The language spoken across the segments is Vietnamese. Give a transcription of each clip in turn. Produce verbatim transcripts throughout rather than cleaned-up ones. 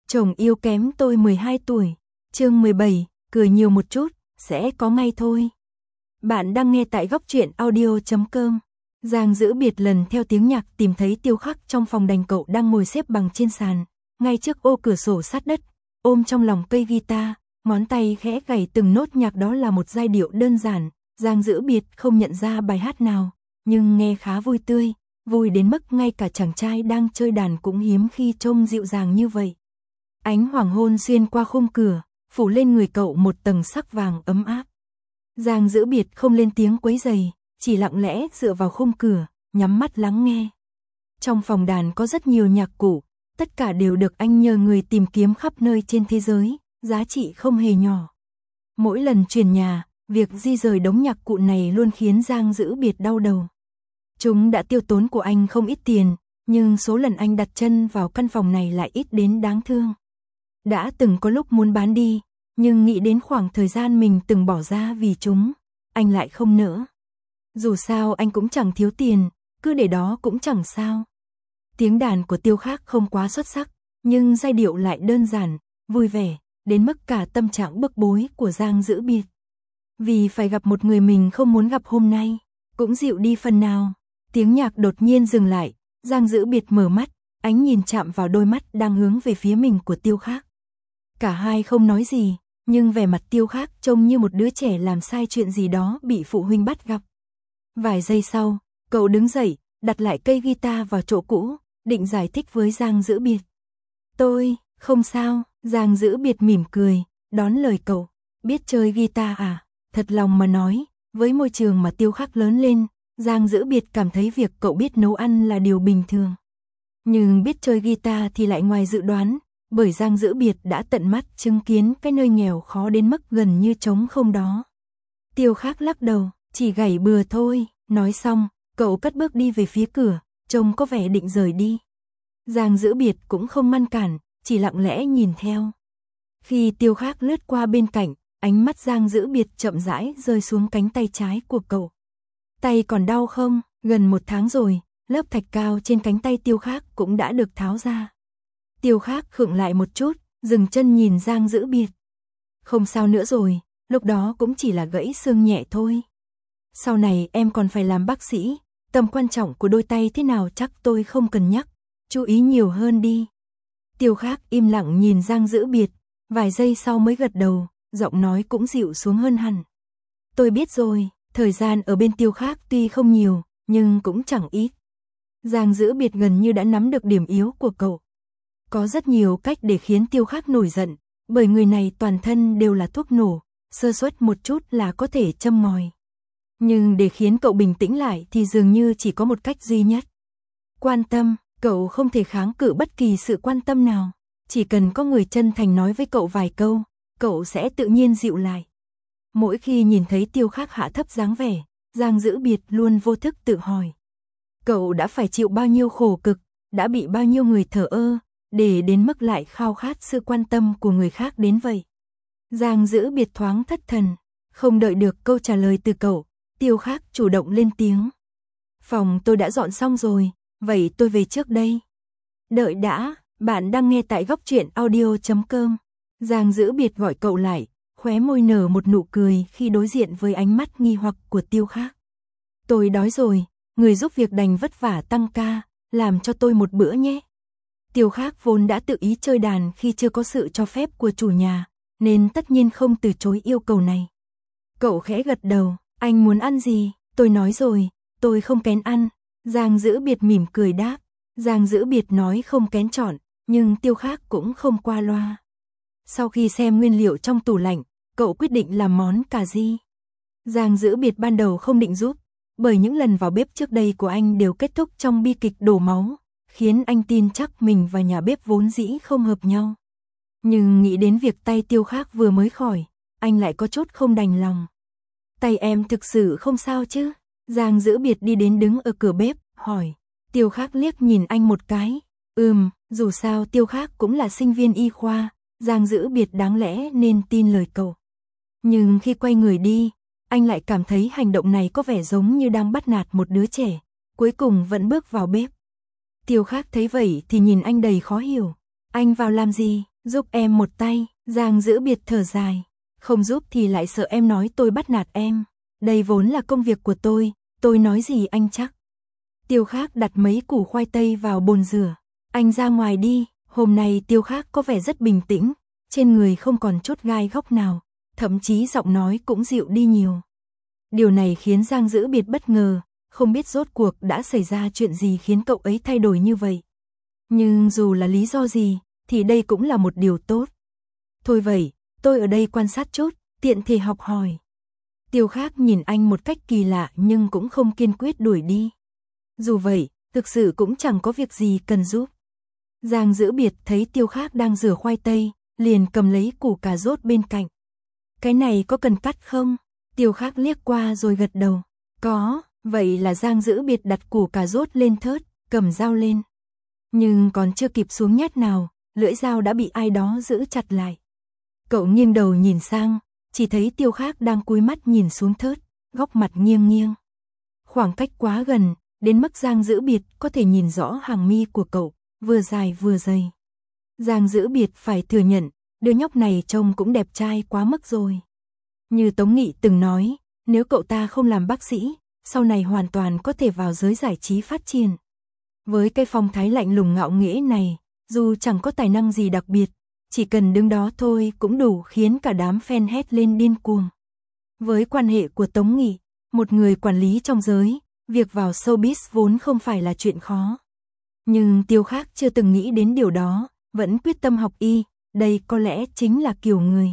Chồng yêu kém tôi mười hai tuổi. Chương mười bảy, cười nhiều một chút, sẽ có ngay thôi. Bạn đang nghe tại góc truyện audio chấm com. Giang Dữ Biệt lần theo tiếng nhạc tìm thấy Tiêu Khắc trong phòng đành, cậu đang ngồi xếp bằng trên sàn, ngay trước ô cửa sổ sát đất, ôm trong lòng cây guitar, ngón tay khẽ gảy từng nốt nhạc. Đó là một giai điệu đơn giản, Giang Dữ Biệt không nhận ra bài hát nào, nhưng nghe khá vui tươi, vui đến mức ngay cả chàng trai đang chơi đàn cũng hiếm khi trông dịu dàng như vậy. Ánh hoàng hôn xuyên qua khung cửa, phủ lên người cậu một tầng sắc vàng ấm áp. Giang Dữ Biệt không lên tiếng quấy rầy, chỉ lặng lẽ dựa vào khung cửa, nhắm mắt lắng nghe. Trong phòng đàn có rất nhiều nhạc cụ, tất cả đều được anh nhờ người tìm kiếm khắp nơi trên thế giới, giá trị không hề nhỏ. Mỗi lần chuyển nhà, việc di rời đống nhạc cụ này luôn khiến Giang Dữ Biệt đau đầu. Chúng đã tiêu tốn của anh không ít tiền, nhưng số lần anh đặt chân vào căn phòng này lại ít đến đáng thương. Đã từng có lúc muốn bán đi, nhưng nghĩ đến khoảng thời gian mình từng bỏ ra vì chúng, anh lại không nỡ. Dù sao anh cũng chẳng thiếu tiền, cứ để đó cũng chẳng sao. Tiếng đàn của Tiêu Khắc không quá xuất sắc, nhưng giai điệu lại đơn giản, vui vẻ, đến mức cả tâm trạng bức bối của Giang Dữ Biệt, vì phải gặp một người mình không muốn gặp hôm nay, cũng dịu đi phần nào. Tiếng nhạc đột nhiên dừng lại, Giang Dữ Biệt mở mắt, ánh nhìn chạm vào đôi mắt đang hướng về phía mình của Tiêu Khắc. Cả hai không nói gì, nhưng vẻ mặt Tiêu Khắc trông như một đứa trẻ làm sai chuyện gì đó bị phụ huynh bắt gặp. Vài giây sau, cậu đứng dậy, đặt lại cây guitar vào chỗ cũ, định giải thích với Giang Dữ Biệt. Tôi, không sao. Giang Dữ Biệt mỉm cười, đón lời cậu. Biết chơi guitar à? Thật lòng mà nói, với môi trường mà Tiêu Khắc lớn lên, Giang Dữ Biệt cảm thấy việc cậu biết nấu ăn là điều bình thường. Nhưng biết chơi guitar thì lại ngoài dự đoán, bởi Giang Dữ Biệt đã tận mắt chứng kiến cái nơi nghèo khó đến mức gần như trống không đó. Tiêu Khắc lắc đầu, chỉ gảy bừa thôi. Nói xong, cậu cất bước đi về phía cửa, trông có vẻ định rời đi. Giang Dữ Biệt cũng không ngăn cản, chỉ lặng lẽ nhìn theo. Khi Tiêu Khắc lướt qua bên cạnh, ánh mắt Giang Dữ Biệt chậm rãi rơi xuống cánh tay trái của cậu. Tay còn đau không? Gần một tháng rồi, lớp thạch cao trên cánh tay Tiêu Khắc cũng đã được tháo ra. Tiêu Khắc khựng lại một chút, dừng chân nhìn Giang Dữ Biệt. Không sao nữa rồi, lúc đó cũng chỉ là gãy xương nhẹ thôi. Sau này em còn phải làm bác sĩ, tầm quan trọng của đôi tay thế nào chắc tôi không cần nhắc, chú ý nhiều hơn đi. Tiêu Khắc im lặng nhìn Giang Dữ Biệt, vài giây sau mới gật đầu, giọng nói cũng dịu xuống hơn hẳn. Tôi biết rồi. Thời gian ở bên Tiêu Khắc tuy không nhiều, nhưng cũng chẳng ít. Giang Dữ Biệt gần như đã nắm được điểm yếu của cậu. Có rất nhiều cách để khiến Tiêu Khắc nổi giận, bởi người này toàn thân đều là thuốc nổ, sơ suất một chút là có thể châm ngòi. Nhưng để khiến cậu bình tĩnh lại thì dường như chỉ có một cách duy nhất. Quan tâm, cậu không thể kháng cự bất kỳ sự quan tâm nào. Chỉ cần có người chân thành nói với cậu vài câu, cậu sẽ tự nhiên dịu lại. Mỗi khi nhìn thấy Tiêu Khắc hạ thấp dáng vẻ, Giang Dữ Biệt luôn vô thức tự hỏi. Cậu đã phải chịu bao nhiêu khổ cực, đã bị bao nhiêu người thờ ơ, để đến mức lại khao khát sự quan tâm của người khác đến vậy. Giang Dữ Biệt thoáng thất thần, không đợi được câu trả lời từ cậu, Tiêu Khắc chủ động lên tiếng. Phòng tôi đã dọn xong rồi, vậy tôi về trước đây. Đợi đã, bạn đang nghe tại góc truyện audio chấm com. Giang Dữ Biệt gọi cậu lại, khóe môi nở một nụ cười khi đối diện với ánh mắt nghi hoặc của Tiêu Khắc. Tôi đói rồi, người giúp việc đành vất vả tăng ca, làm cho tôi một bữa nhé. Tiêu Khắc vốn đã tự ý chơi đàn khi chưa có sự cho phép của chủ nhà, nên tất nhiên không từ chối yêu cầu này. Cậu khẽ gật đầu, anh muốn ăn gì? Tôi nói rồi, tôi không kén ăn. Giang Dữ Biệt mỉm cười đáp. Giang Dữ Biệt nói không kén chọn, nhưng Tiêu Khắc cũng không qua loa. Sau khi xem nguyên liệu trong tủ lạnh, cậu quyết định làm món cà ri. Giang Dữ Biệt ban đầu không định giúp, bởi những lần vào bếp trước đây của anh đều kết thúc trong bi kịch đổ máu, khiến anh tin chắc mình và nhà bếp vốn dĩ không hợp nhau. Nhưng nghĩ đến việc tay Tiêu Khắc vừa mới khỏi, anh lại có chút không đành lòng. Tay em thực sự không sao chứ? Giang Dữ Biệt đi đến đứng ở cửa bếp, hỏi. Tiêu Khắc liếc nhìn anh một cái. Ừm, dù sao Tiêu Khắc cũng là sinh viên y khoa, Giang Dữ Biệt đáng lẽ nên tin lời cậu. Nhưng khi quay người đi, anh lại cảm thấy hành động này có vẻ giống như đang bắt nạt một đứa trẻ, cuối cùng vẫn bước vào bếp. Tiêu Khắc thấy vậy thì nhìn anh đầy khó hiểu. Anh vào làm gì? Giúp em một tay, Giang Dữ Biệt thở dài. Không giúp thì lại sợ em nói tôi bắt nạt em. Đây vốn là công việc của tôi, tôi nói gì anh chắc. Tiêu Khác đặt mấy củ khoai tây vào bồn rửa. Anh ra ngoài đi, hôm nay Tiêu Khác có vẻ rất bình tĩnh, trên người không còn chút gai góc nào, thậm chí giọng nói cũng dịu đi nhiều. Điều này khiến Giang Dữ Biệt bất ngờ, không biết rốt cuộc đã xảy ra chuyện gì khiến cậu ấy thay đổi như vậy. Nhưng dù là lý do gì, thì đây cũng là một điều tốt. Thôi vậy, tôi ở đây quan sát chút, tiện thể học hỏi. Tiêu Khác nhìn anh một cách kỳ lạ nhưng cũng không kiên quyết đuổi đi. Dù vậy, thực sự cũng chẳng có việc gì cần giúp. Giang Dữ Biệt thấy Tiêu Khác đang rửa khoai tây, liền cầm lấy củ cà rốt bên cạnh. Cái này có cần cắt không? Tiêu Khác liếc qua rồi gật đầu. Có, vậy là Giang Dữ Biệt đặt củ cà rốt lên thớt, cầm dao lên. Nhưng còn chưa kịp xuống nhát nào, lưỡi dao đã bị ai đó giữ chặt lại. Cậu nghiêng đầu nhìn sang, chỉ thấy Tiêu Khác đang cúi mắt nhìn xuống thớt, góc mặt nghiêng nghiêng. Khoảng cách quá gần, đến mức Giang Dữ Biệt có thể nhìn rõ hàng mi của cậu, vừa dài vừa dày. Giang Dữ Biệt phải thừa nhận, đứa nhóc này trông cũng đẹp trai quá mức rồi. Như Tống Nghị từng nói, nếu cậu ta không làm bác sĩ, sau này hoàn toàn có thể vào giới giải trí phát triển. Với cái phong thái lạnh lùng ngạo nghễ này, dù chẳng có tài năng gì đặc biệt, chỉ cần đứng đó thôi cũng đủ khiến cả đám fan hét lên điên cuồng. Với quan hệ của Tống Nghị, một người quản lý trong giới, việc vào showbiz vốn không phải là chuyện khó. Nhưng Tiêu Khác chưa từng nghĩ đến điều đó, vẫn quyết tâm học y, đây có lẽ chính là kiểu người.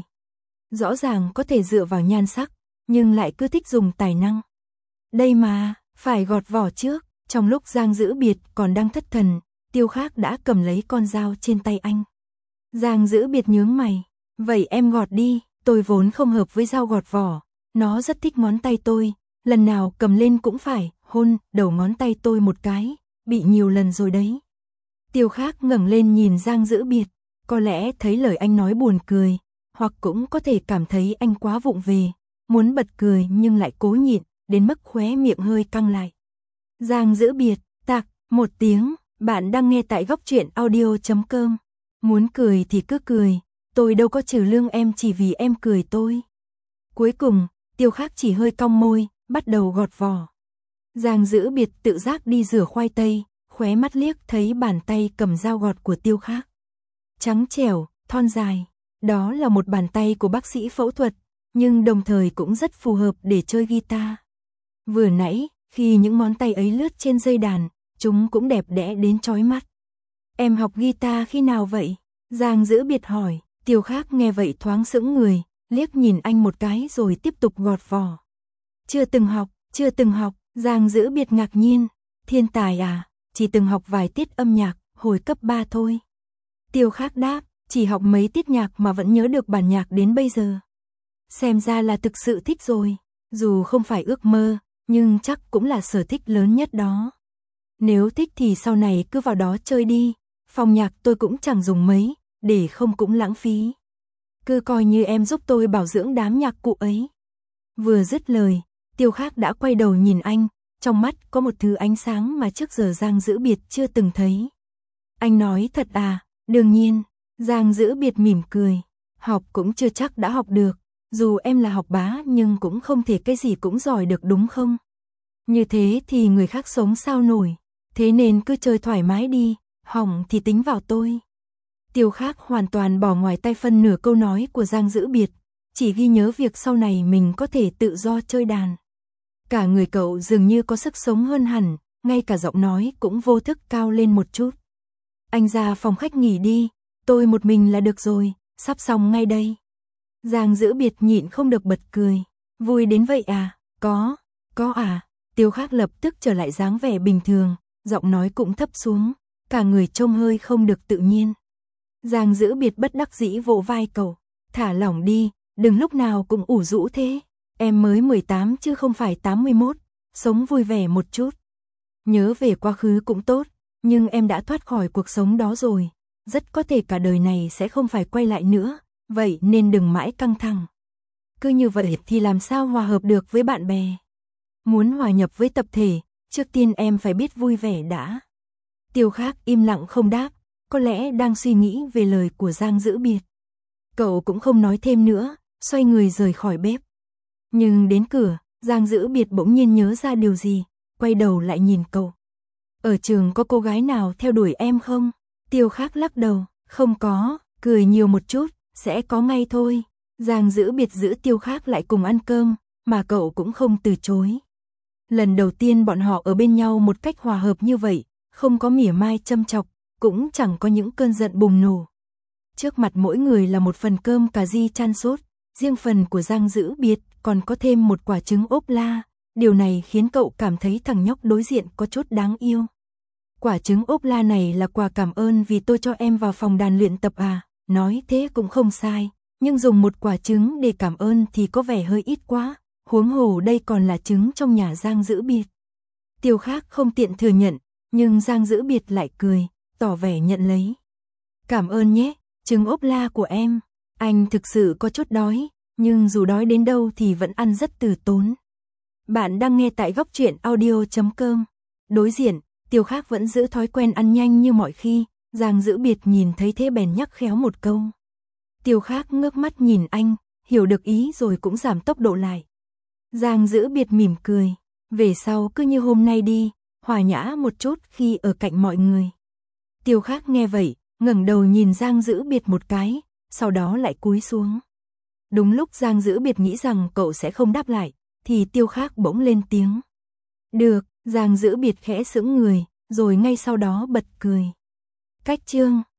Rõ ràng có thể dựa vào nhan sắc, nhưng lại cứ thích dùng tài năng. Đây mà, phải gọt vỏ trước, trong lúc Giang Dữ Biệt còn đang thất thần, Tiêu Khác đã cầm lấy con dao trên tay anh. Giang Dữ Biệt nhướng mày, vậy em gọt đi, tôi vốn không hợp với dao gọt vỏ, nó rất thích ngón tay tôi, lần nào cầm lên cũng phải hôn đầu ngón tay tôi một cái, bị nhiều lần rồi đấy. Tiêu Khác ngẩng lên nhìn Giang Dữ Biệt, có lẽ thấy lời anh nói buồn cười, hoặc cũng có thể cảm thấy anh quá vụng về, muốn bật cười nhưng lại cố nhịn, đến mức khóe miệng hơi căng lại. Giang Dữ Biệt, tạc, một tiếng, bạn đang nghe tại góc truyện audio chấm com. Muốn cười thì cứ cười, tôi đâu có trừ lương em chỉ vì em cười tôi. Cuối cùng, Tiêu Khác chỉ hơi cong môi, bắt đầu gọt vỏ. Giang Dữ Biệt tự giác đi rửa khoai tây, khóe mắt liếc thấy bàn tay cầm dao gọt của Tiêu Khác. Trắng trẻo, thon dài, đó là một bàn tay của bác sĩ phẫu thuật, nhưng đồng thời cũng rất phù hợp để chơi guitar. Vừa nãy, khi những ngón tay ấy lướt trên dây đàn, chúng cũng đẹp đẽ đến chói mắt. Em học guitar khi nào vậy? Giang Dữ Biệt hỏi. Tiêu Khác nghe vậy thoáng sững người, liếc nhìn anh một cái rồi tiếp tục gọt vỏ. Chưa từng học, chưa từng học, Giang Dữ Biệt ngạc nhiên. Thiên tài à, chỉ từng học vài tiết âm nhạc, hồi cấp ba thôi. Tiêu Khác đáp, chỉ học mấy tiết nhạc mà vẫn nhớ được bản nhạc đến bây giờ. Xem ra là thực sự thích rồi, dù không phải ước mơ, nhưng chắc cũng là sở thích lớn nhất đó. Nếu thích thì sau này cứ vào đó chơi đi, phòng nhạc tôi cũng chẳng dùng mấy, để không cũng lãng phí. Cứ coi như em giúp tôi bảo dưỡng đám nhạc cụ ấy. Vừa dứt lời, Tiêu Khác đã quay đầu nhìn anh, trong mắt có một thứ ánh sáng mà trước giờ Giang Dữ Biệt chưa từng thấy. Anh nói thật à? Đương nhiên. Giang Dữ Biệt mỉm cười. Học cũng chưa chắc đã học được, dù em là học bá nhưng cũng không thể cái gì cũng giỏi được đúng không? Như thế thì người khác sống sao nổi, thế nên cứ chơi thoải mái đi, hỏng thì tính vào tôi. Tiêu Khác hoàn toàn bỏ ngoài tai phân nửa câu nói của Giang Dữ Biệt, chỉ ghi nhớ việc sau này mình có thể tự do chơi đàn. Cả người cậu dường như có sức sống hơn hẳn, ngay cả giọng nói cũng vô thức cao lên một chút. Anh ra phòng khách nghỉ đi, tôi một mình là được rồi, sắp xong ngay đây. Giang Dữ Biệt nhịn không được bật cười. Vui đến vậy à? Có, có à? Tiêu Khác lập tức trở lại dáng vẻ bình thường, giọng nói cũng thấp xuống, cả người trông hơi không được tự nhiên. Giang Dữ Biệt bất đắc dĩ vỗ vai cậu, thả lỏng đi, đừng lúc nào cũng ủ rũ thế. Em mới mười tám chứ không phải tám mươi mốt, sống vui vẻ một chút. Nhớ về quá khứ cũng tốt, nhưng em đã thoát khỏi cuộc sống đó rồi, rất có thể cả đời này sẽ không phải quay lại nữa, vậy nên đừng mãi căng thẳng. Cứ như vậy thì làm sao hòa hợp được với bạn bè? Muốn hòa nhập với tập thể, trước tiên em phải biết vui vẻ đã. Tiêu Khác im lặng không đáp, có lẽ đang suy nghĩ về lời của Giang Dữ Biệt. Cậu cũng không nói thêm nữa, xoay người rời khỏi bếp. Nhưng đến cửa, Giang Dữ Biệt bỗng nhiên nhớ ra điều gì, quay đầu lại nhìn cậu. Ở trường có cô gái nào theo đuổi em không? Tiêu Khắc lắc đầu, không có, cười nhiều một chút, sẽ có ngay thôi. Giang Dữ Biệt giữ Tiêu Khắc lại cùng ăn cơm, mà cậu cũng không từ chối. Lần đầu tiên bọn họ ở bên nhau một cách hòa hợp như vậy, không có mỉa mai châm chọc, cũng chẳng có những cơn giận bùng nổ. Trước mặt mỗi người là một phần cơm cà ri chan sốt, riêng phần của Giang Dữ Biệt còn có thêm một quả trứng ốp la, điều này khiến cậu cảm thấy thằng nhóc đối diện có chút đáng yêu. Quả trứng ốp la này là quà cảm ơn vì tôi cho em vào phòng đàn luyện tập à, nói thế cũng không sai, nhưng dùng một quả trứng để cảm ơn thì có vẻ hơi ít quá, huống hồ đây còn là trứng trong nhà Giang Dữ Biệt. Tiêu Khắc không tiện thừa nhận, nhưng Giang Dữ Biệt lại cười, tỏ vẻ nhận lấy. Cảm ơn nhé, trứng ốp la của em, anh thực sự có chút đói, nhưng dù đói đến đâu thì vẫn ăn rất từ tốn. Bạn đang nghe tại góc truyện audio chấm com. Đối diện, Tiêu Khắc vẫn giữ thói quen ăn nhanh như mọi khi, Giang Dữ Biệt nhìn thấy thế bèn nhắc khéo một câu. Tiêu Khắc ngước mắt nhìn anh, hiểu được ý rồi cũng giảm tốc độ lại. Giang Dữ Biệt mỉm cười, về sau cứ như hôm nay đi, hòa nhã một chút khi ở cạnh mọi người. Tiêu Khắc nghe vậy, ngẩng đầu nhìn Giang Dữ Biệt một cái, sau đó lại cúi xuống. Đúng lúc Giang Dữ Biệt nghĩ rằng cậu sẽ không đáp lại, thì Tiêu Khắc bỗng lên tiếng. Được, Giang Dữ Biệt khẽ sững người, rồi ngay sau đó bật cười. Cách chương